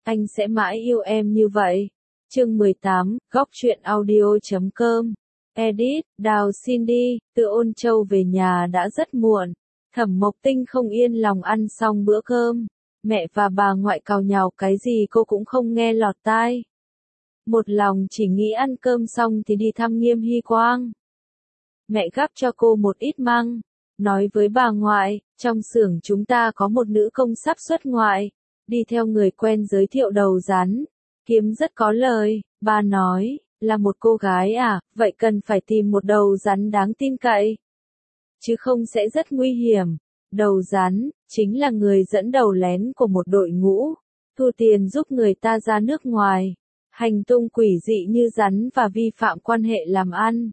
Anh sẽ mãi yêu em như vậy. Chương 18, góc truyện audio.com. Edit, Đào Cindy, từ Ôn Châu về nhà đã rất muộn. Thẩm Mộc Tinh không yên lòng ăn xong bữa cơm. Mẹ và bà ngoại càu nhàu cái gì cô cũng không nghe lọt tai. Một lòng chỉ nghĩ ăn cơm xong thì đi thăm Nghiêm Hy Quang. Mẹ gắp cho cô một ít măng, nói với bà ngoại, trong xưởng chúng ta có một nữ công sắp xuất ngoại, đi theo người quen giới thiệu đầu rắn, kiếm rất có lời. Bà nói, là một cô gái à, vậy cần phải tìm một đầu rắn đáng tin cậy, chứ không sẽ rất nguy hiểm. Đầu rắn, chính là người dẫn đầu lén của một đội ngũ, thu tiền giúp người ta ra nước ngoài, hành tung quỷ dị như rắn và vi phạm quan hệ làm ăn.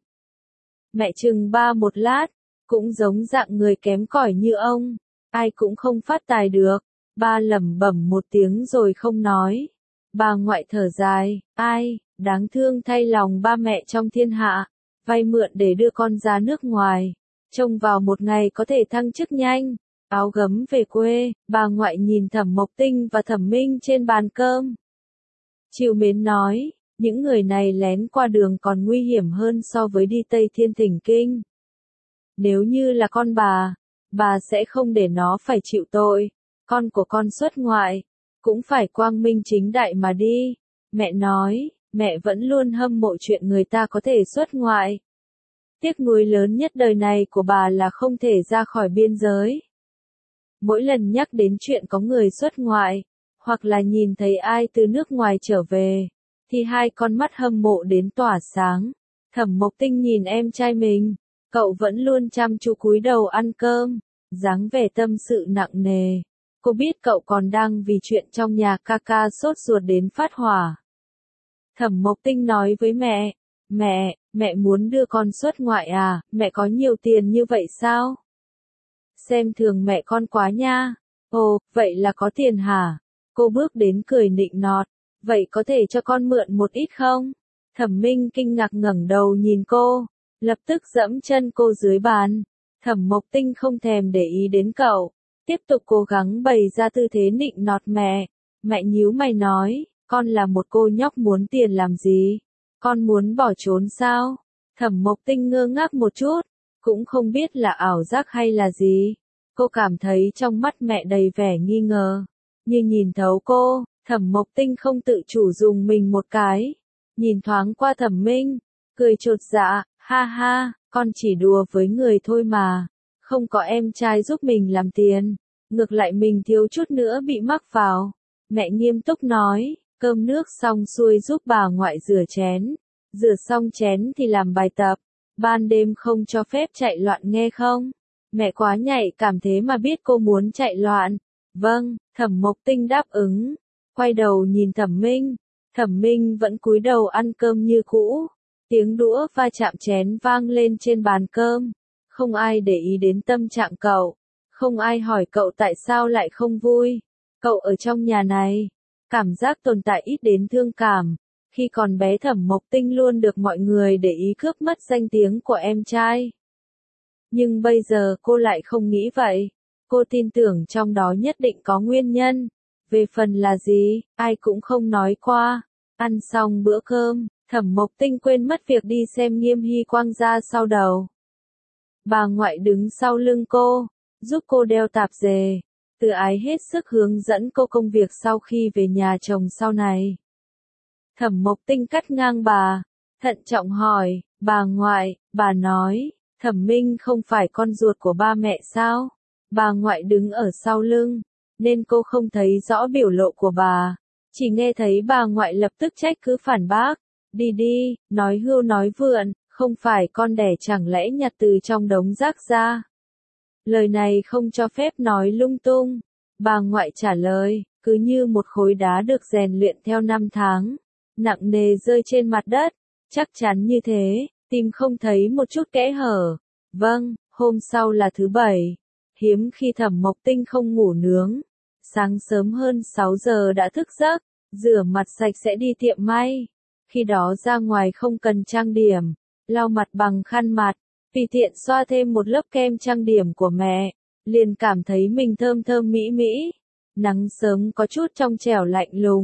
Mẹ chừng ba một lát, cũng giống dạng người kém cỏi như ông, ai cũng không phát tài được. Ba lẩm bẩm một tiếng rồi không nói. Bà ngoại thở dài, ai, đáng thương thay lòng ba mẹ trong thiên hạ, vay mượn để đưa con ra nước ngoài, trông vào một ngày có thể thăng chức nhanh, áo gấm về quê. Bà ngoại nhìn Thẩm Mộc Tinh và Thẩm Minh trên bàn cơm, trìu mến nói, những người này lén qua đường còn nguy hiểm hơn so với đi Tây Thiên Thỉnh Kinh. Nếu như là con bà sẽ không để nó phải chịu tội. Con của con xuất ngoại, cũng phải quang minh chính đại mà đi. Mẹ nói, mẹ vẫn luôn hâm mộ chuyện người ta có thể xuất ngoại. Tiếc nuối lớn nhất đời này của bà là không thể ra khỏi biên giới. Mỗi lần nhắc đến chuyện có người xuất ngoại, hoặc là nhìn thấy ai từ nước ngoài trở về, thì hai con mắt hâm mộ đến tỏa sáng. Thẩm Mộc Tinh nhìn em trai mình, cậu vẫn luôn chăm chú cúi đầu ăn cơm, dáng vẻ tâm sự nặng nề. Cô biết cậu còn đang vì chuyện trong nhà ca ca sốt ruột đến phát hỏa. Thẩm Mộc Tinh nói với mẹ, mẹ muốn đưa con xuất ngoại à, mẹ có nhiều tiền như vậy sao? Xem thường mẹ con quá nha. Ồ, vậy là có tiền hả? Cô bước đến cười nịnh nọt, vậy có thể cho con mượn một ít không? Thẩm Minh kinh ngạc ngẩng đầu nhìn cô, lập tức giẫm chân cô dưới bàn. Thẩm Mộc Tinh không thèm để ý đến cậu, tiếp tục cố gắng bày ra tư thế nịnh nọt mẹ. Mẹ nhíu mày nói, con là một cô nhóc muốn tiền làm gì? Con muốn bỏ trốn sao? Thẩm Mộc Tinh ngơ ngác một chút, cũng không biết là ảo giác hay là gì. Cô cảm thấy trong mắt mẹ đầy vẻ nghi ngờ, như nhìn thấu cô. Thẩm Mộc Tinh không tự chủ dùng mình một cái, nhìn thoáng qua Thẩm Minh, cười chột dạ, ha ha, con chỉ đùa với người thôi mà, không có em trai giúp mình làm tiền, ngược lại mình thiếu chút nữa bị mắc vào. Mẹ nghiêm túc nói, cơm nước xong xuôi giúp bà ngoại rửa chén, rửa xong chén thì làm bài tập, ban đêm không cho phép chạy loạn nghe không? Mẹ quá nhạy cảm thế mà biết cô muốn chạy loạn. Vâng, Thẩm Mộc Tinh đáp ứng, quay đầu nhìn Thẩm Minh. Thẩm Minh vẫn cúi đầu ăn cơm như cũ, tiếng đũa va chạm chén vang lên trên bàn cơm. Không ai để ý đến tâm trạng cậu, không ai hỏi cậu tại sao lại không vui. Cậu ở trong nhà này, cảm giác tồn tại ít đến thương cảm. Khi còn bé Thẩm Mộc Tinh luôn được mọi người để ý cướp mất danh tiếng của em trai. Nhưng bây giờ cô lại không nghĩ vậy. Cô tin tưởng trong đó nhất định có nguyên nhân. Về phần là gì, ai cũng không nói qua. Ăn xong bữa cơm, Thẩm Mộc Tinh quên mất việc đi xem Nghiêm Hy Quang ra sau đầu. Bà ngoại đứng sau lưng cô, giúp cô đeo tạp dề. Từ Ái hết sức hướng dẫn cô công việc sau khi về nhà chồng sau này. Thẩm Mộc Tinh cắt ngang bà, thận trọng hỏi, bà ngoại, bà nói, Thẩm Minh không phải con ruột của ba mẹ sao? Bà ngoại đứng ở sau lưng, nên cô không thấy rõ biểu lộ của bà, chỉ nghe thấy bà ngoại lập tức trách cứ phản bác, đi đi, nói hưu nói vượn, không phải con đẻ chẳng lẽ nhặt từ trong đống rác ra. Lời này không cho phép nói lung tung, bà ngoại trả lời, cứ như một khối đá được rèn luyện theo năm tháng, nặng nề rơi trên mặt đất, chắc chắn như thế, tìm không thấy một chút kẽ hở. Vâng, hôm sau là thứ Bảy, hiếm khi Thẩm Mộc Tinh không ngủ nướng. Sáng sớm hơn 6 giờ đã thức giấc, rửa mặt sạch sẽ đi tiệm may. Khi đó ra ngoài không cần trang điểm, lau mặt bằng khăn mặt, tùy tiện xoa thêm một lớp kem trang điểm của mẹ, liền cảm thấy mình thơm thơm mỹ mỹ. Nắng sớm có chút trong trẻo lạnh lùng,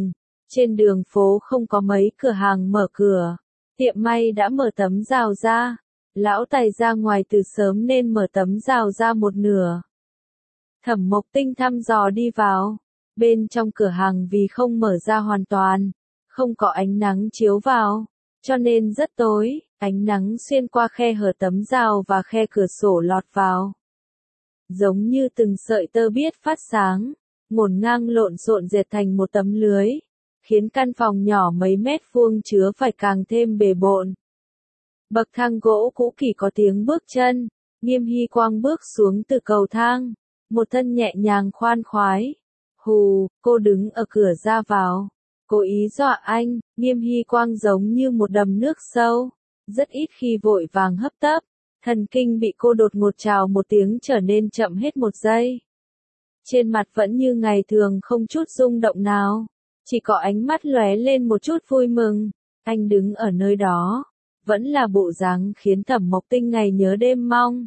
Trên đường phố không có mấy cửa hàng mở cửa. Tiệm may đã mở tấm rào ra. Lão Tài ra ngoài từ sớm nên mở tấm rào ra một nửa. Thẩm Mộc Tinh thăm dò đi vào. Bên trong cửa hàng vì không mở ra hoàn toàn, không có ánh nắng chiếu vào, cho nên rất tối, ánh nắng xuyên qua khe hở tấm rào và khe cửa sổ lọt vào. Giống như từng sợi tơ biết phát sáng, ngổn ngang lộn xộn dệt thành một tấm lưới, khiến căn phòng nhỏ mấy mét vuông chứa phải càng thêm bề bộn. Bậc thang gỗ cũ kỹ có tiếng bước chân, Nghiêm Hy Quang bước xuống từ cầu thang, một thân nhẹ nhàng khoan khoái. Hù, cô đứng ở cửa ra vào. Cố ý dọa anh, Nghiêm Hy Quang giống như một đầm nước sâu, rất ít khi vội vàng hấp tấp. Thần kinh bị cô đột ngột chào một tiếng trở nên chậm hết một giây. Trên mặt vẫn như ngày thường không chút rung động nào, chỉ có ánh mắt lóe lên một chút vui mừng. Anh đứng ở nơi đó, vẫn là bộ dáng khiến Thẩm Mộc Tinh ngày nhớ đêm mong.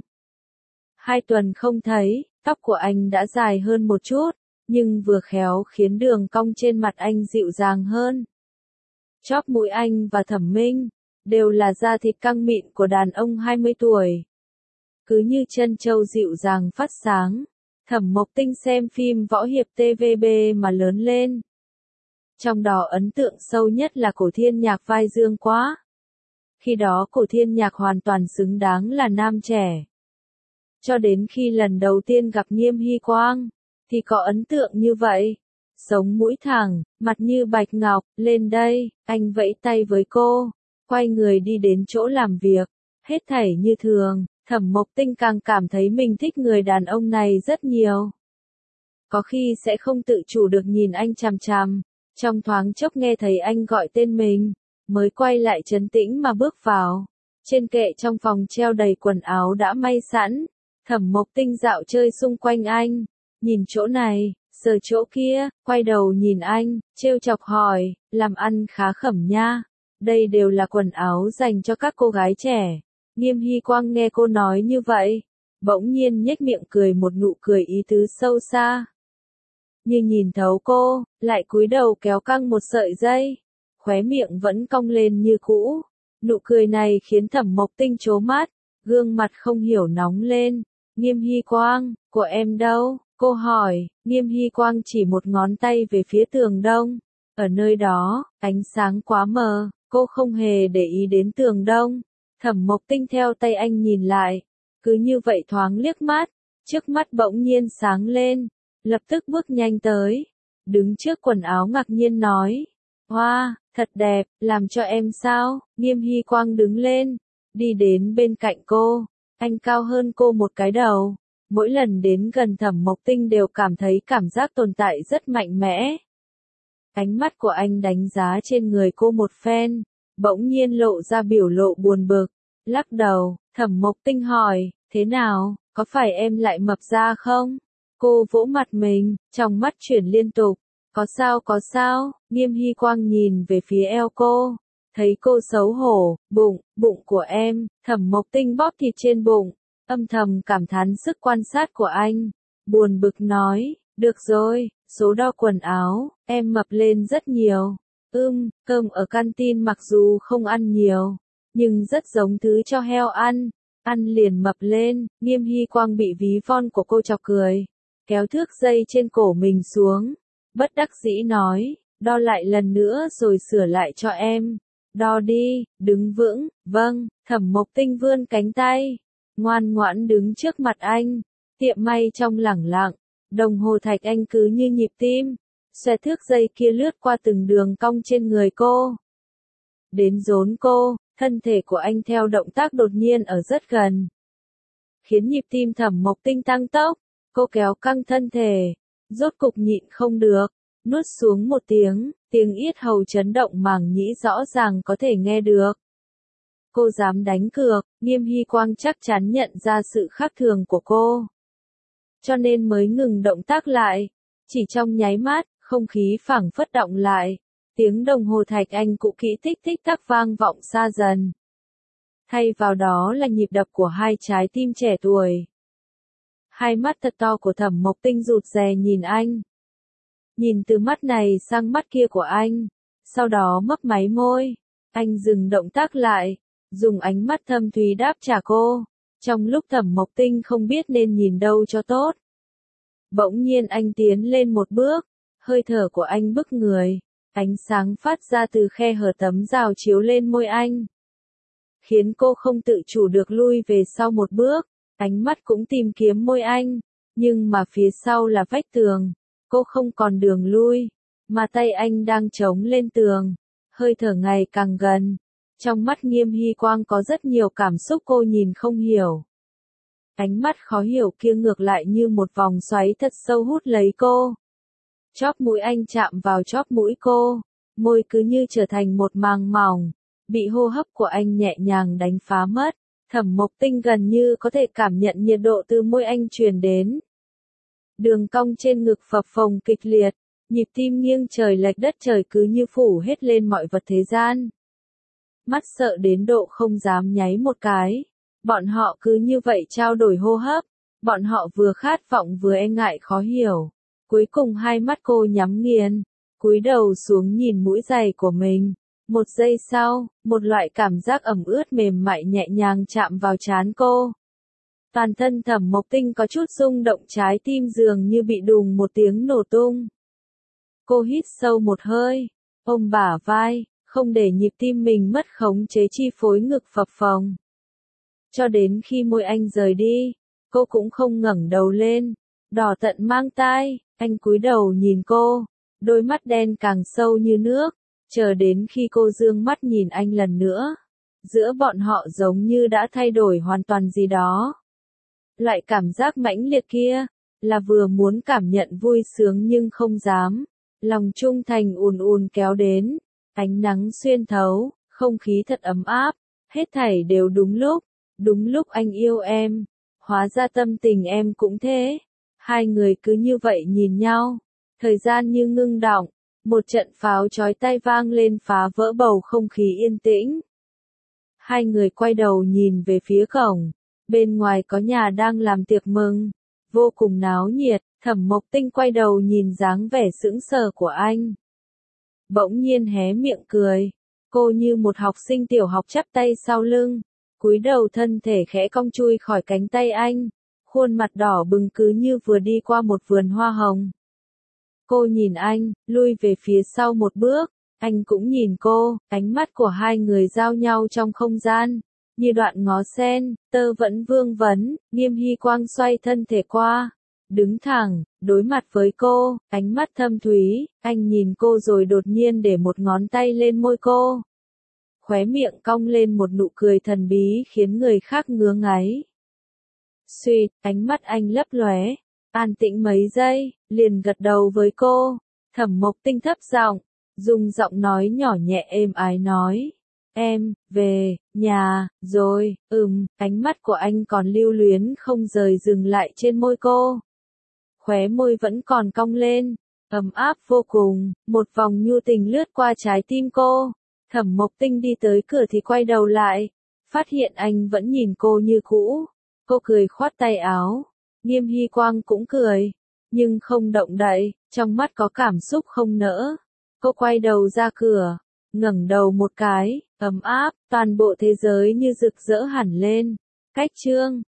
2 tuần không thấy, tóc của anh đã dài hơn một chút, nhưng vừa khéo khiến đường cong trên mặt anh dịu dàng hơn. Chóp mũi anh và Thẩm Minh đều là da thịt căng mịn của đàn ông 20 tuổi. Cứ như chân châu dịu dàng phát sáng, Thẩm Mộc Tinh xem phim võ hiệp TVB mà lớn lên. Trong đó ấn tượng sâu nhất là Cổ Thiên Nhạc vai Dương Quá. Khi đó Cổ Thiên Nhạc hoàn toàn xứng đáng là nam trẻ. Cho đến khi lần đầu tiên gặp Nghiêm Hy Quang, thì có ấn tượng như vậy. Sống mũi thẳng, mặt như bạch ngọc, lên đây, anh vẫy tay với cô, quay người đi đến chỗ làm việc, hết thảy như thường. Thẩm Mộc Tinh càng cảm thấy mình thích người đàn ông này rất nhiều. Có khi sẽ không tự chủ được nhìn anh chằm chằm, trong thoáng chốc nghe thấy anh gọi tên mình, mới quay lại trấn tĩnh mà bước vào. Trên kệ trong phòng treo đầy quần áo đã may sẵn, Thẩm Mộc Tinh dạo chơi xung quanh anh, nhìn chỗ này, sờ chỗ kia, quay đầu nhìn anh, trêu chọc hỏi, làm ăn khá khẩm nha. Đây đều là quần áo dành cho các cô gái trẻ. Nghiêm Hy Quang nghe cô nói như vậy, bỗng nhiên nhếch miệng cười một nụ cười ý tứ sâu xa. Như nhìn thấu cô, lại cúi đầu kéo căng một sợi dây, khóe miệng vẫn cong lên như cũ. Nụ cười này khiến Thẩm Mộc Tinh trố mắt, gương mặt không hiểu nóng lên. Nghiêm Hy Quang, của em đâu? Cô hỏi. Nghiêm Hy Quang chỉ một ngón tay về phía tường đông. Ở nơi đó, ánh sáng quá mờ, cô không hề để ý đến tường đông. Thẩm Mộc Tinh theo tay anh nhìn lại, cứ như vậy thoáng liếc mắt, trước mắt bỗng nhiên sáng lên, lập tức bước nhanh tới, đứng trước quần áo ngạc nhiên nói, hoa, thật đẹp, làm cho em sao? Nghiêm Hy Quang đứng lên, đi đến bên cạnh cô, anh cao hơn cô một cái đầu, mỗi lần đến gần Thẩm Mộc Tinh đều cảm thấy cảm giác tồn tại rất mạnh mẽ. Ánh mắt của anh đánh giá trên người cô một phen, bỗng nhiên lộ ra biểu lộ buồn bực, lắc đầu. Thẩm Mộc Tinh hỏi, thế nào, có phải em lại mập ra không? Cô vỗ mặt mình, trong mắt chuyển liên tục, có sao, Nghiêm Hy Quang nhìn về phía eo cô, thấy cô xấu hổ, bụng của em. Thẩm Mộc Tinh bóp thịt trên bụng, âm thầm cảm thán sức quan sát của anh, buồn bực nói, được rồi, số đo quần áo, em mập lên rất nhiều. Cơm ở canteen mặc dù không ăn nhiều, nhưng rất giống thứ cho heo ăn liền mập lên. Nghiêm Hy Quang bị ví von của cô chọc cười, kéo thước dây trên cổ mình xuống, bất đắc dĩ nói, đo lại lần nữa rồi sửa lại cho em. Đo đi, đứng vững, vâng. Thẩm Mộc Tinh vươn cánh tay, ngoan ngoãn đứng trước mặt anh, tiệm may trong lẳng lặng, đồng hồ thạch anh cứ như nhịp tim, xoẹt thước dây kia lướt qua từng đường cong trên người cô. Đến rốn cô, thân thể của anh theo động tác đột nhiên ở rất gần, khiến nhịp tim Thẩm Mộc Tinh tăng tốc, cô kéo căng thân thể, rốt cục nhịn không được, nuốt xuống một tiếng yết hầu chấn động màng nhĩ rõ ràng có thể nghe được. Cô dám đánh cược, Nghiêm Hy Quang chắc chắn nhận ra sự khác thường của cô, cho nên mới ngừng động tác lại. Chỉ trong nháy mắt, không khí phảng phất động lại, tiếng đồng hồ thạch anh cũ kỹ tích tích tắc vang vọng xa dần. Thay vào đó là nhịp đập của hai trái tim trẻ tuổi. Hai mắt thật to của Thẩm Mộc Tinh rụt rè nhìn anh. Nhìn từ mắt này sang mắt kia của anh, sau đó mấp máy môi. Anh dừng động tác lại, dùng ánh mắt thâm thúy đáp trả cô, trong lúc Thẩm Mộc Tinh không biết nên nhìn đâu cho tốt. Bỗng nhiên anh tiến lên một bước, hơi thở của anh bức người, ánh sáng phát ra từ khe hở tấm rào chiếu lên môi anh, khiến cô không tự chủ được lui về sau một bước, ánh mắt cũng tìm kiếm môi anh, nhưng mà phía sau là vách tường, cô không còn đường lui, mà tay anh đang chống lên tường, hơi thở ngày càng gần. Trong mắt Nghiêm Hy Quang có rất nhiều cảm xúc cô nhìn không hiểu. Ánh mắt khó hiểu kia ngược lại như một vòng xoáy thật sâu hút lấy cô. Chóp mũi anh chạm vào chóp mũi cô, môi cứ như trở thành một màng mỏng, bị hô hấp của anh nhẹ nhàng đánh phá mất. Thẩm Mộc Tinh gần như có thể cảm nhận nhiệt độ từ môi anh truyền đến. Đường cong trên ngực phập phồng kịch liệt, nhịp tim nghiêng trời lệch đất trời cứ như phủ hết lên mọi vật thế gian. Mắt sợ đến độ không dám nháy một cái. Bọn họ cứ như vậy trao đổi hô hấp, bọn họ vừa khát vọng vừa e ngại khó hiểu. Cuối cùng hai mắt cô nhắm nghiền, cúi đầu xuống nhìn mũi giày của mình. Một giây sau, một loại cảm giác ẩm ướt mềm mại nhẹ nhàng chạm vào trán cô. Toàn thân Thẩm Mộc Tinh có chút rung động, trái tim dường như bị đùng một tiếng nổ tung. Cô hít sâu một hơi, ôm bả vai, không để nhịp tim mình mất khống chế chi phối ngực phập phồng. Cho đến khi môi anh rời đi, cô cũng không ngẩng đầu lên, đỏ tận mang tai, anh cúi đầu nhìn cô, đôi mắt đen càng sâu như nước, chờ đến khi cô dương mắt nhìn anh lần nữa. Giữa bọn họ giống như đã thay đổi hoàn toàn gì đó. Loại cảm giác mãnh liệt kia, là vừa muốn cảm nhận vui sướng nhưng không dám. Lòng trung thành ùn ùn kéo đến, ánh nắng xuyên thấu, không khí thật ấm áp, hết thảy đều đúng lúc anh yêu em, hóa ra tâm tình em cũng thế. Hai người cứ như vậy nhìn nhau, thời gian như ngưng đọng, một trận pháo chói tai vang lên phá vỡ bầu không khí yên tĩnh. Hai người quay đầu nhìn về phía cổng, bên ngoài có nhà đang làm tiệc mừng, vô cùng náo nhiệt. Thẩm Mộc Tinh quay đầu nhìn dáng vẻ sững sờ của anh. Bỗng nhiên hé miệng cười, cô như một học sinh tiểu học chắp tay sau lưng, cúi đầu thân thể khẽ cong chui khỏi cánh tay anh, khuôn mặt đỏ bừng cứ như vừa đi qua một vườn hoa hồng. Cô nhìn anh, lui về phía sau một bước, anh cũng nhìn cô, ánh mắt của hai người giao nhau trong không gian, như đoạn ngó sen, tơ vẫn vương vấn. Nghiêm Hy Quang xoay thân thể qua, đứng thẳng, đối mặt với cô, ánh mắt thâm thúy, anh nhìn cô rồi đột nhiên để một ngón tay lên môi cô. Khóe miệng cong lên một nụ cười thần bí khiến người khác ngứa ngáy. Suýt, ánh mắt anh lấp lóe, an tĩnh mấy giây, liền gật đầu với cô. Thẩm Mộc Tinh thấp giọng, dùng giọng nói nhỏ nhẹ êm ái nói. Em, về, nhà, rồi, ánh mắt của anh còn lưu luyến không rời dừng lại trên môi cô. Khóe môi vẫn còn cong lên, ấm áp vô cùng, một vòng nhu tình lướt qua trái tim cô. Thẩm Mộc Tinh đi tới cửa thì quay đầu lại, phát hiện anh vẫn nhìn cô như cũ. Cô cười khoát tay áo, Nghiêm Hy Quang cũng cười, nhưng không động đậy, trong mắt có cảm xúc không nỡ. Cô quay đầu ra cửa, ngẩng đầu một cái, ấm áp, toàn bộ thế giới như rực rỡ hẳn lên. Cách chương